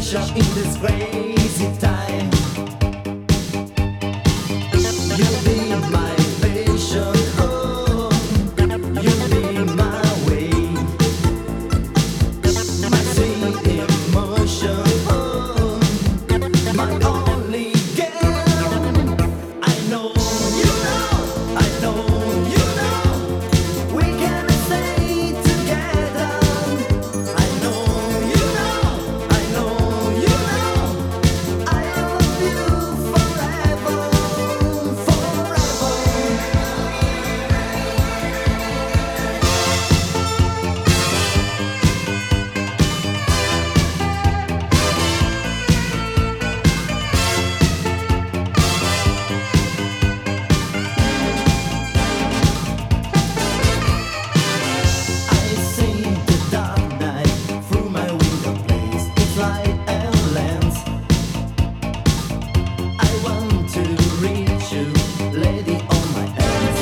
sensation in this crazy time. You'll be my vision, oh, you'll be my way, my sweet emotion, oh, my only girl. I know you know, I know you know, we can stay together. I know you know, I know you know, I love you forever, forever. I see the dark night through my window place. It's light and lens. I want to reach you, lady on my hands.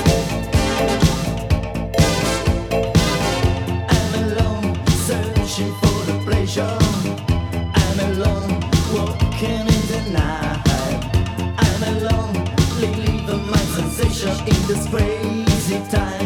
I'm alone, searching for the pleasure. I'm alone, walking in the night. I'm alone, leaving my sensation in this crazy time.